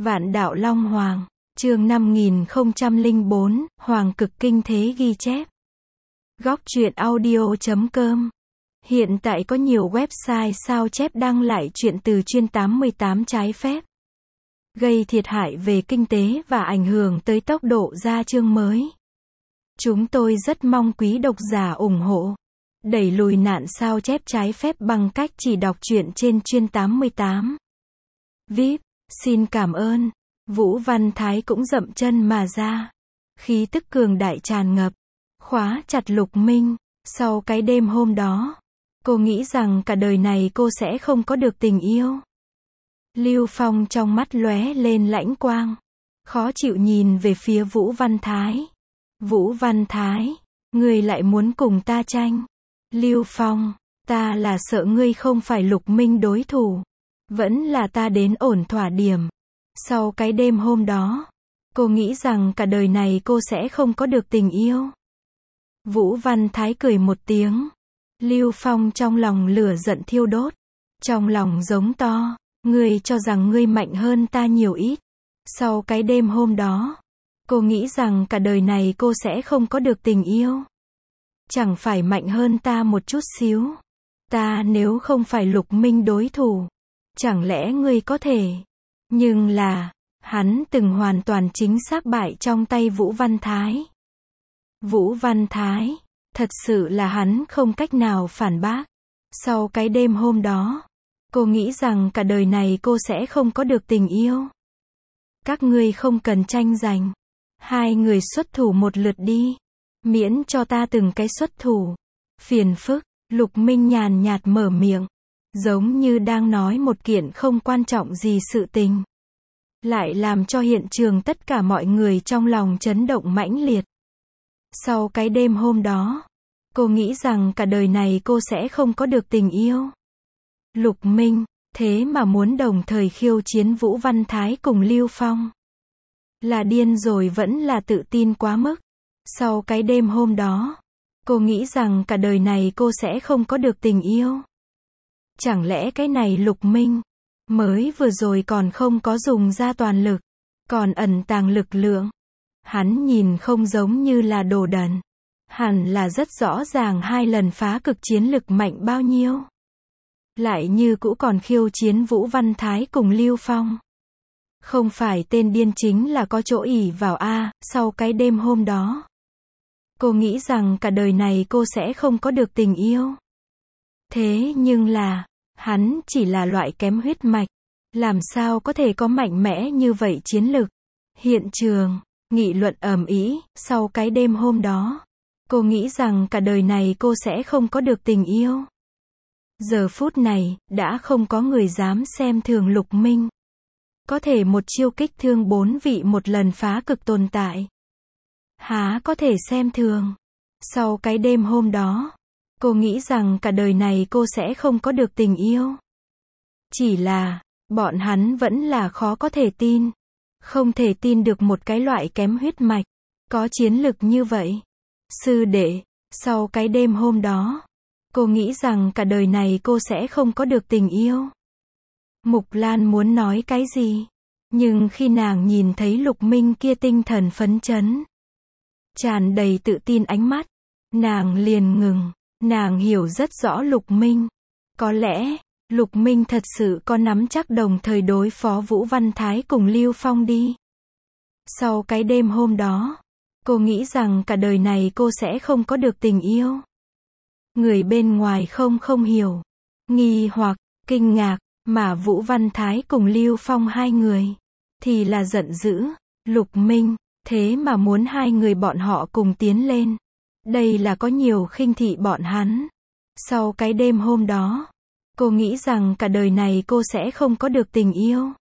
Vạn Đạo Long Hoàng, chương 5004, Hoàng cực kinh thế ghi chép. Góc truyện audio.com. Hiện tại có nhiều website sao chép đăng lại truyện từ chuyên 88 trái phép, gây thiệt hại về kinh tế và ảnh hưởng tới tốc độ ra chương mới. Chúng tôi rất mong quý độc giả ủng hộ, đẩy lùi nạn sao chép trái phép bằng cách chỉ đọc truyện trên chuyên 88. VIP, xin cảm ơn. Vũ Văn Thái cũng dậm chân mà ra. Khí tức cường đại tràn ngập, khóa chặt Lục Minh. Sau cái đêm hôm đó, cô nghĩ rằng cả đời này cô sẽ không có được tình yêu. Lưu Phong trong mắt lóe lên lãnh quang, khó chịu nhìn về phía Vũ Văn Thái. Vũ Văn Thái, ngươi lại muốn cùng ta tranh? Lưu Phong, ta là sợ ngươi không phải Lục Minh đối thủ. Vẫn là ta đến ổn thỏa điểm. Sau cái đêm hôm đó, cô nghĩ rằng cả đời này cô sẽ không có được tình yêu. Vũ Văn Thái cười một tiếng. Lưu Phong trong lòng lửa giận thiêu đốt, trong lòng giống to, ngươi cho rằng ngươi mạnh hơn ta nhiều ít. Sau cái đêm hôm đó, cô nghĩ rằng cả đời này cô sẽ không có được tình yêu. Chẳng phải mạnh hơn ta một chút xíu. Ta nếu không phải Lục Minh đối thủ, chẳng lẽ ngươi có thể? Nhưng là, hắn từng hoàn toàn chính xác bại trong tay Vũ Văn Thái. Vũ Văn Thái, thật sự là hắn không cách nào phản bác. Sau cái đêm hôm đó, cô nghĩ rằng cả đời này cô sẽ không có được tình yêu. Các ngươi không cần tranh giành. Hai người xuất thủ một lượt đi. Miễn cho ta từng cái xuất thủ. Phiền phức, Lục Minh nhàn nhạt mở miệng, giống như đang nói một kiện không quan trọng gì sự tình, lại làm cho hiện trường tất cả mọi người trong lòng chấn động mãnh liệt. Sau cái đêm hôm đó, cô nghĩ rằng cả đời này cô sẽ không có được tình yêu. Lục Minh, thế mà muốn đồng thời khiêu chiến Vũ Văn Thái cùng Lưu Phong. Là điên rồi vẫn là tự tin quá mức. Sau cái đêm hôm đó, cô nghĩ rằng cả đời này cô sẽ không có được tình yêu. Chẳng lẽ cái này Lục Minh, mới vừa rồi còn không có dùng ra toàn lực, còn ẩn tàng lực lượng. Hắn nhìn không giống như là đồ đần. Hẳn là rất rõ ràng hai lần phá cực chiến lực mạnh bao nhiêu. Lại như cũ còn khiêu chiến Vũ Văn Thái cùng Lưu Phong. Không phải tên điên chính là có chỗ ỷ vào a. Sau cái đêm hôm đó, cô nghĩ rằng cả đời này cô sẽ không có được tình yêu. Thế nhưng là, hắn chỉ là loại kém huyết mạch. Làm sao có thể có mạnh mẽ như vậy chiến lực? Hiện trường, nghị luận ầm ĩ. Sau cái đêm hôm đó, cô nghĩ rằng cả đời này cô sẽ không có được tình yêu. Giờ phút này, đã không có người dám xem thường Lục Minh. Có thể một chiêu kích thương 4 vị một lần phá cực tồn tại. Há có thể xem thường. Sau cái đêm hôm đó, cô nghĩ rằng cả đời này cô sẽ không có được tình yêu. Chỉ là, bọn hắn vẫn là khó có thể tin. Không thể tin được một cái loại kém huyết mạch, có chiến lực như vậy. Sư đệ, sau cái đêm hôm đó, cô nghĩ rằng cả đời này cô sẽ không có được tình yêu. Mục Lan muốn nói cái gì? Nhưng khi nàng nhìn thấy Lục Minh kia tinh thần phấn chấn, tràn đầy tự tin ánh mắt, nàng liền ngừng. Nàng hiểu rất rõ Lục Minh. Có lẽ, Lục Minh thật sự có nắm chắc đồng thời đối phó Vũ Văn Thái cùng Lưu Phong đi. Sau cái đêm hôm đó, cô nghĩ rằng cả đời này cô sẽ không có được tình yêu. Người bên ngoài không hiểu, nghi hoặc, kinh ngạc, mà Vũ Văn Thái cùng Lưu Phong hai người, thì là giận dữ. Lục Minh, thế mà muốn hai người bọn họ cùng tiến lên. Đây là có nhiều khinh thị bọn hắn. Sau cái đêm hôm đó, cô nghĩ rằng cả đời này cô sẽ không có được tình yêu.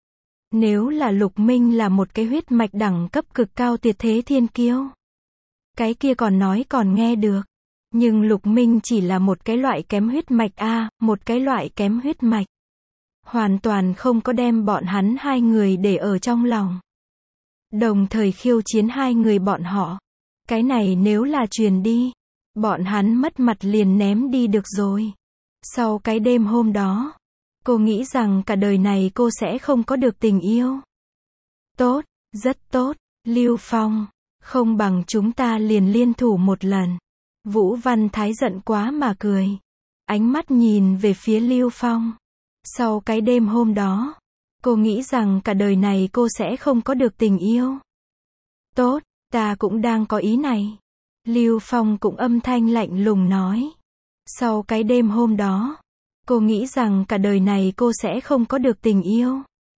Nếu là Lục Minh là một cái huyết mạch đẳng cấp cực cao tuyệt thế thiên kiêu, cái kia còn nói còn nghe được. Nhưng Lục Minh chỉ là một cái loại kém huyết mạch a, một cái loại kém huyết mạch. Hoàn toàn không có đem bọn hắn hai người để ở trong lòng. Đồng thời khiêu chiến hai người bọn họ. Cái này nếu là truyền đi, bọn hắn mất mặt liền ném đi được rồi. Sau cái đêm hôm đó, cô nghĩ rằng cả đời này cô sẽ không có được tình yêu. Tốt, rất tốt, Lưu Phong. Không bằng chúng ta liền liên thủ một lần. Vũ Văn Thái giận quá mà cười. Ánh mắt nhìn về phía Lưu Phong. Sau cái đêm hôm đó, cô nghĩ rằng cả đời này cô sẽ không có được tình yêu. Tốt, ta cũng đang có ý này. Lưu Phong cũng âm thanh lạnh lùng nói. Sau cái đêm hôm đó, cô nghĩ rằng cả đời này cô sẽ không có được tình yêu.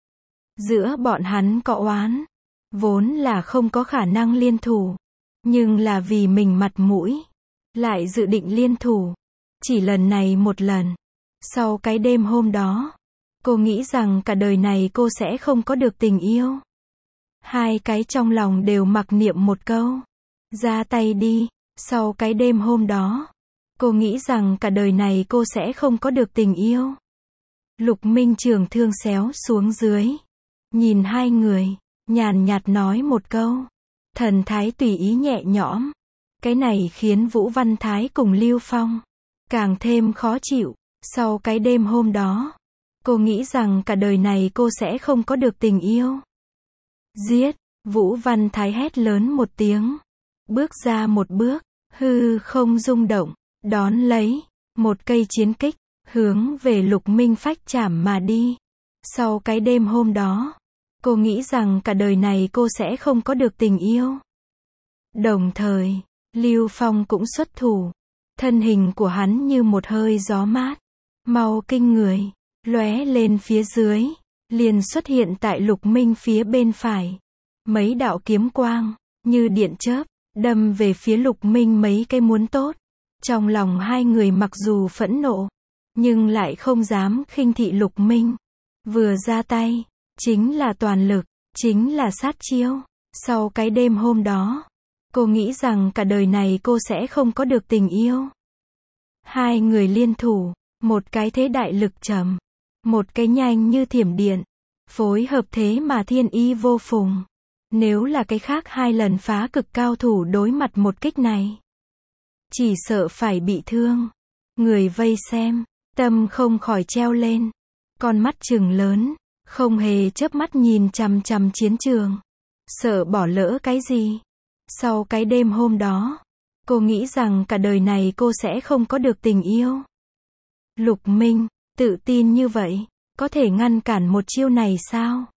Giữa bọn hắn có oán, vốn là không có khả năng liên thủ, nhưng là vì mình mặt mũi, lại dự định liên thủ. Chỉ lần này một lần. Sau cái đêm hôm đó, cô nghĩ rằng cả đời này cô sẽ không có được tình yêu. Hai cái trong lòng đều mặc niệm một câu. Ra tay đi. Sau cái đêm hôm đó, cô nghĩ rằng cả đời này cô sẽ không có được tình yêu. Lục Minh Trường thương xéo xuống dưới. Nhìn hai người, nhàn nhạt nói một câu. Thần thái tùy ý nhẹ nhõm. Cái này khiến Vũ Văn Thái cùng Lưu Phong càng thêm khó chịu. Sau cái đêm hôm đó, cô nghĩ rằng cả đời này cô sẽ không có được tình yêu. Giết! Vũ Văn Thái hét lớn một tiếng. Bước ra một bước, hư không rung động, đón lấy một cây chiến kích, hướng về Lục Minh phách chảm mà đi. Sau cái đêm hôm đó, cô nghĩ rằng cả đời này cô sẽ không có được tình yêu. Đồng thời, Lưu Phong cũng xuất thủ. Thân hình của hắn như một hơi gió mát, mau kinh người, lóe lên phía dưới, liền xuất hiện tại Lục Minh phía bên phải. Mấy đạo kiếm quang, như điện chớp, đâm về phía Lục Minh mấy cái muốn tốt. Trong lòng hai người mặc dù phẫn nộ, nhưng lại không dám khinh thị Lục Minh. Vừa ra tay, chính là toàn lực, chính là sát chiêu. Sau cái đêm hôm đó, cô nghĩ rằng cả đời này cô sẽ không có được tình yêu. Hai người liên thủ, một cái thế đại lực trầm, một cái nhanh như thiểm điện. Phối hợp thế mà thiên ý vô phùng. Nếu là cái khác hai lần phá cực cao thủ đối mặt một kích này, chỉ sợ phải bị thương. Người vây xem, tâm không khỏi treo lên. Con mắt trừng lớn, không hề chớp mắt nhìn chằm chằm chiến trường. Sợ bỏ lỡ cái gì. Sau cái đêm hôm đó, cô nghĩ rằng cả đời này cô sẽ không có được tình yêu. Lục Minh, tự tin như vậy, có thể ngăn cản một chiêu này sao?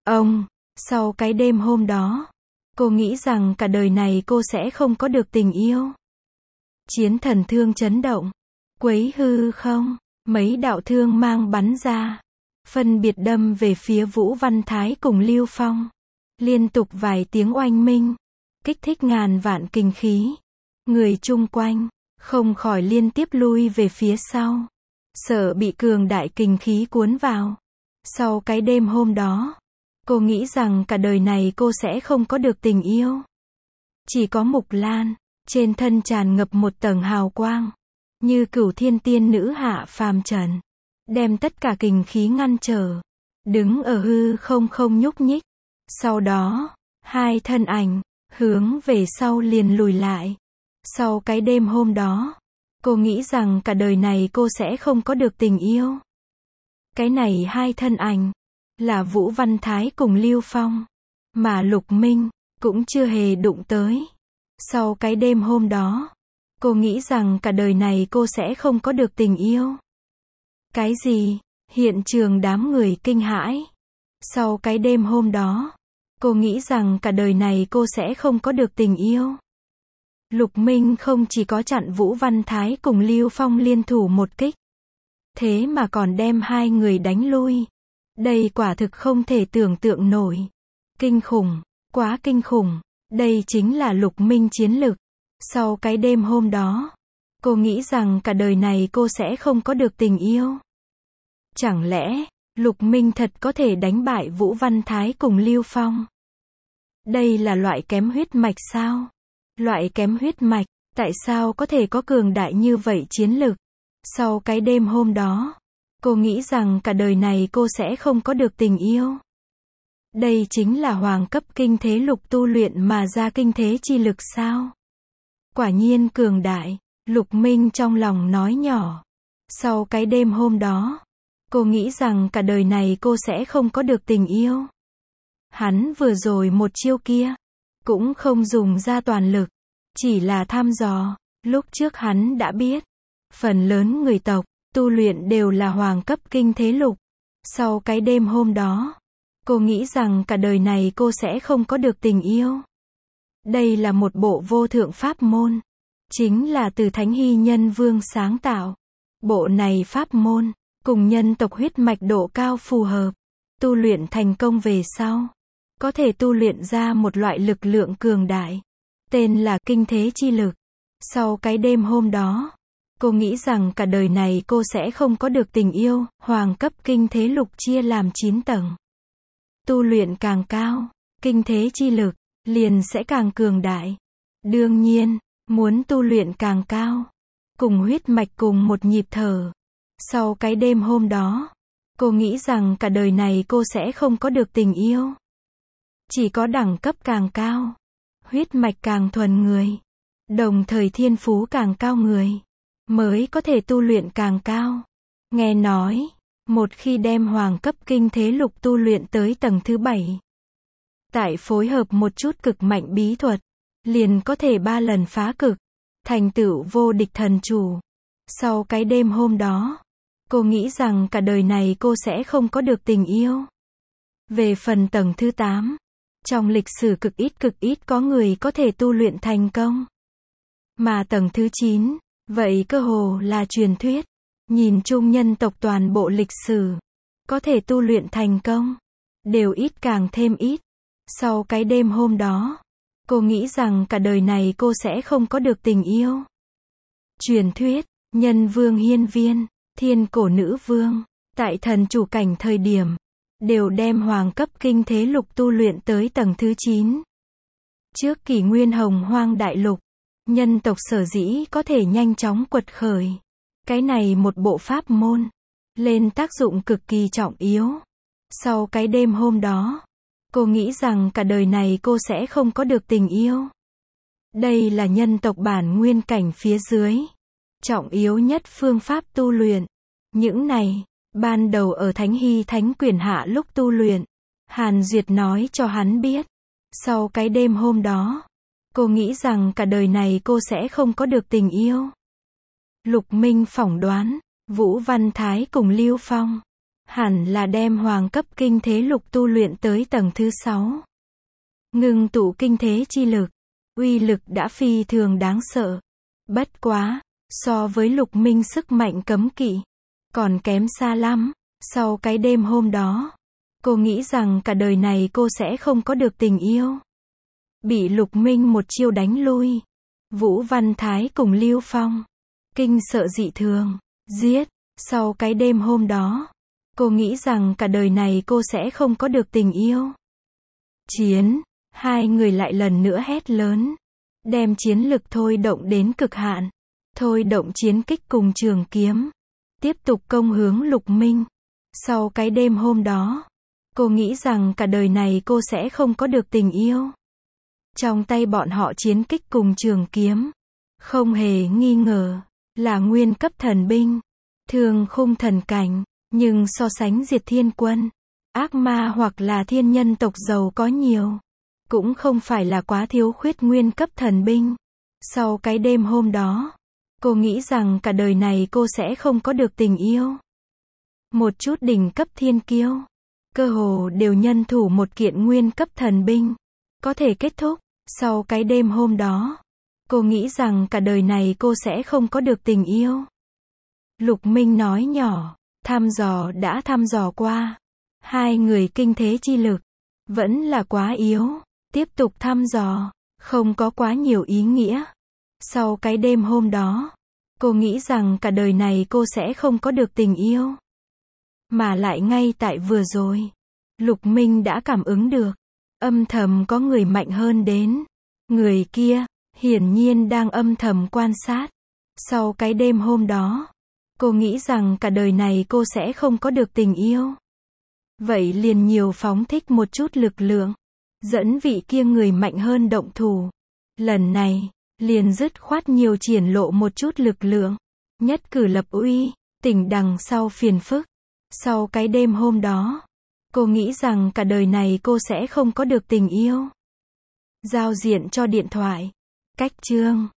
Sau cái đêm hôm đó, cô nghĩ rằng cả đời này cô sẽ không có được tình yêu. Chiến thần thương chấn động, quấy hư không, mấy đạo thương mang bắn ra, phân biệt đâm về phía Vũ Văn Thái cùng Lưu Phong. Liên tục vài tiếng oanh minh, kích thích ngàn vạn kinh khí. Người chung quanh, không khỏi liên tiếp lui về phía sau. Sợ bị cường đại kinh khí cuốn vào. Sau cái đêm hôm đó, cô nghĩ rằng cả đời này cô sẽ không có được tình yêu. Chỉ có Mục Lan, trên thân tràn ngập một tầng hào quang, như Cửu Thiên Tiên Nữ hạ phàm trần, đem tất cả kình khí ngăn trở, đứng ở hư không không nhúc nhích. Sau đó, hai thân ảnh, hướng về sau liền lùi lại. Sau cái đêm hôm đó, cô nghĩ rằng cả đời này cô sẽ không có được tình yêu. Cái này hai thân ảnh, là Vũ Văn Thái cùng Lưu Phong, mà Lục Minh, cũng chưa hề đụng tới. Sau cái đêm hôm đó, cô nghĩ rằng cả đời này cô sẽ không có được tình yêu. Cái gì? Hiện trường đám người kinh hãi. Sau cái đêm hôm đó, cô nghĩ rằng cả đời này cô sẽ không có được tình yêu. Lục Minh không chỉ có chặn Vũ Văn Thái cùng Lưu Phong liên thủ một kích, thế mà còn đem hai người đánh lui. Đây quả thực không thể tưởng tượng nổi. Kinh khủng, quá kinh khủng. Đây chính là Lục Minh chiến lực. Sau cái đêm hôm đó, cô nghĩ rằng cả đời này cô sẽ không có được tình yêu. Chẳng lẽ, Lục Minh thật có thể đánh bại Vũ Văn Thái cùng Lưu Phong? Đây là loại kém huyết mạch sao? Loại kém huyết mạch, tại sao có thể có cường đại như vậy chiến lực? Sau cái đêm hôm đó, cô nghĩ rằng cả đời này cô sẽ không có được tình yêu. Đây chính là hoàng cấp kinh thế lục tu luyện mà ra kinh thế chi lực sao? Quả nhiên cường đại, Lục Minh trong lòng nói nhỏ. Sau cái đêm hôm đó, cô nghĩ rằng cả đời này cô sẽ không có được tình yêu. Hắn vừa rồi một chiêu kia, cũng không dùng ra toàn lực, chỉ là thăm dò. Lúc trước hắn đã biết, phần lớn người tộc, tu luyện đều là hoàng cấp kinh thế lục. Sau cái đêm hôm đó, cô nghĩ rằng cả đời này cô sẽ không có được tình yêu. Đây là một bộ vô thượng pháp môn, chính là từ Thánh Hy Nhân Vương sáng tạo. Bộ này pháp môn, cùng nhân tộc huyết mạch độ cao phù hợp. Tu luyện thành công về sau, có thể tu luyện ra một loại lực lượng cường đại, tên là kinh thế chi lực. Sau cái đêm hôm đó, cô nghĩ rằng cả đời này cô sẽ không có được tình yêu. Hoàng cấp kinh thế lục chia làm 9 tầng. Tu luyện càng cao, kinh thế chi lực liền sẽ càng cường đại. Đương nhiên, muốn tu luyện càng cao, cùng huyết mạch cùng một nhịp thở. Sau cái đêm hôm đó, cô nghĩ rằng cả đời này cô sẽ không có được tình yêu. Chỉ có đẳng cấp càng cao, huyết mạch càng thuần người, đồng thời thiên phú càng cao người, mới có thể tu luyện càng cao. Nghe nói, một khi đem hoàng cấp kinh thế lục tu luyện tới tầng thứ 7, tại phối hợp một chút cực mạnh bí thuật, liền có thể 3 lần phá cực, thành tựu vô địch thần chủ. Sau cái đêm hôm đó, cô nghĩ rằng cả đời này cô sẽ không có được tình yêu. Về phần tầng thứ 8, trong lịch sử cực ít có người có thể tu luyện thành công. Mà tầng thứ 9, vậy cơ hồ là truyền thuyết. Nhìn chung nhân tộc toàn bộ lịch sử, có thể tu luyện thành công, đều ít càng thêm ít. Sau cái đêm hôm đó, cô nghĩ rằng cả đời này cô sẽ không có được tình yêu. Truyền thuyết, Nhân Vương Hiên Viên, Thiên Cổ Nữ Vương, tại thần chủ cảnh thời điểm, đều đem hoàng cấp kinh thế lục tu luyện tới tầng thứ 9. Trước kỷ nguyên hồng hoang đại lục, nhân tộc sở dĩ có thể nhanh chóng quật khởi. Cái này một bộ pháp môn, lên tác dụng cực kỳ trọng yếu. Sau cái đêm hôm đó, cô nghĩ rằng cả đời này cô sẽ không có được tình yêu. Đây là nhân tộc bản nguyên cảnh phía dưới. Trọng yếu nhất phương pháp tu luyện. Những này, ban đầu ở Thánh Hy Thánh Quyền hạ lúc tu luyện, Hàn Duyệt nói cho hắn biết. Sau cái đêm hôm đó, cô nghĩ rằng cả đời này cô sẽ không có được tình yêu. Lục Minh phỏng đoán, Vũ Văn Thái cùng Lưu Phong hẳn là đem hoàng cấp kinh thế lục tu luyện tới tầng thứ 6. Ngưng tụ kinh thế chi lực, uy lực đã phi thường đáng sợ. Bất quá, so với Lục Minh sức mạnh cấm kỵ, còn kém xa lắm. Sau cái đêm hôm đó, cô nghĩ rằng cả đời này cô sẽ không có được tình yêu. Bị Lục Minh một chiêu đánh lui, Vũ Văn Thái cùng Lưu Phong kinh sợ dị thường, giết. Sau cái đêm hôm đó, cô nghĩ rằng cả đời này cô sẽ không có được tình yêu. Chiến, hai người lại lần nữa hét lớn, đem chiến lực thôi động đến cực hạn, thôi động chiến kích cùng trường kiếm, tiếp tục công hướng Lục Minh. Sau cái đêm hôm đó, cô nghĩ rằng cả đời này cô sẽ không có được tình yêu. Trong tay bọn họ chiến kích cùng trường kiếm, không hề nghi ngờ, là nguyên cấp thần binh, thường khung thần cảnh, nhưng so sánh Diệt Thiên Quân, ác ma hoặc là thiên nhân tộc giàu có nhiều, cũng không phải là quá thiếu khuyết nguyên cấp thần binh. Sau cái đêm hôm đó, cô nghĩ rằng cả đời này cô sẽ không có được tình yêu. Một chút đỉnh cấp thiên kiêu, cơ hồ đều nhân thủ một kiện nguyên cấp thần binh, có thể kết thúc. Sau cái đêm hôm đó, cô nghĩ rằng cả đời này cô sẽ không có được tình yêu. Lục Minh nói nhỏ, thăm dò đã thăm dò qua. Hai người kinh thế chi lực, vẫn là quá yếu. Tiếp tục thăm dò, không có quá nhiều ý nghĩa. Sau cái đêm hôm đó, cô nghĩ rằng cả đời này cô sẽ không có được tình yêu. Mà lại ngay tại vừa rồi, Lục Minh đã cảm ứng được, âm thầm có người mạnh hơn đến. Người kia, hiển nhiên đang âm thầm quan sát. Sau cái đêm hôm đó, cô nghĩ rằng cả đời này cô sẽ không có được tình yêu. Vậy liền nhiều phóng thích một chút lực lượng, dẫn vị kia người mạnh hơn động thủ. Lần này, liền dứt khoát nhiều triển lộ một chút lực lượng, nhất cử lập uy, tỉnh đằng sau phiền phức. Sau cái đêm hôm đó, Cô nghĩ rằng cả đời này cô sẽ không có được tình yêu. Giao diện cho điện thoại. Cách chương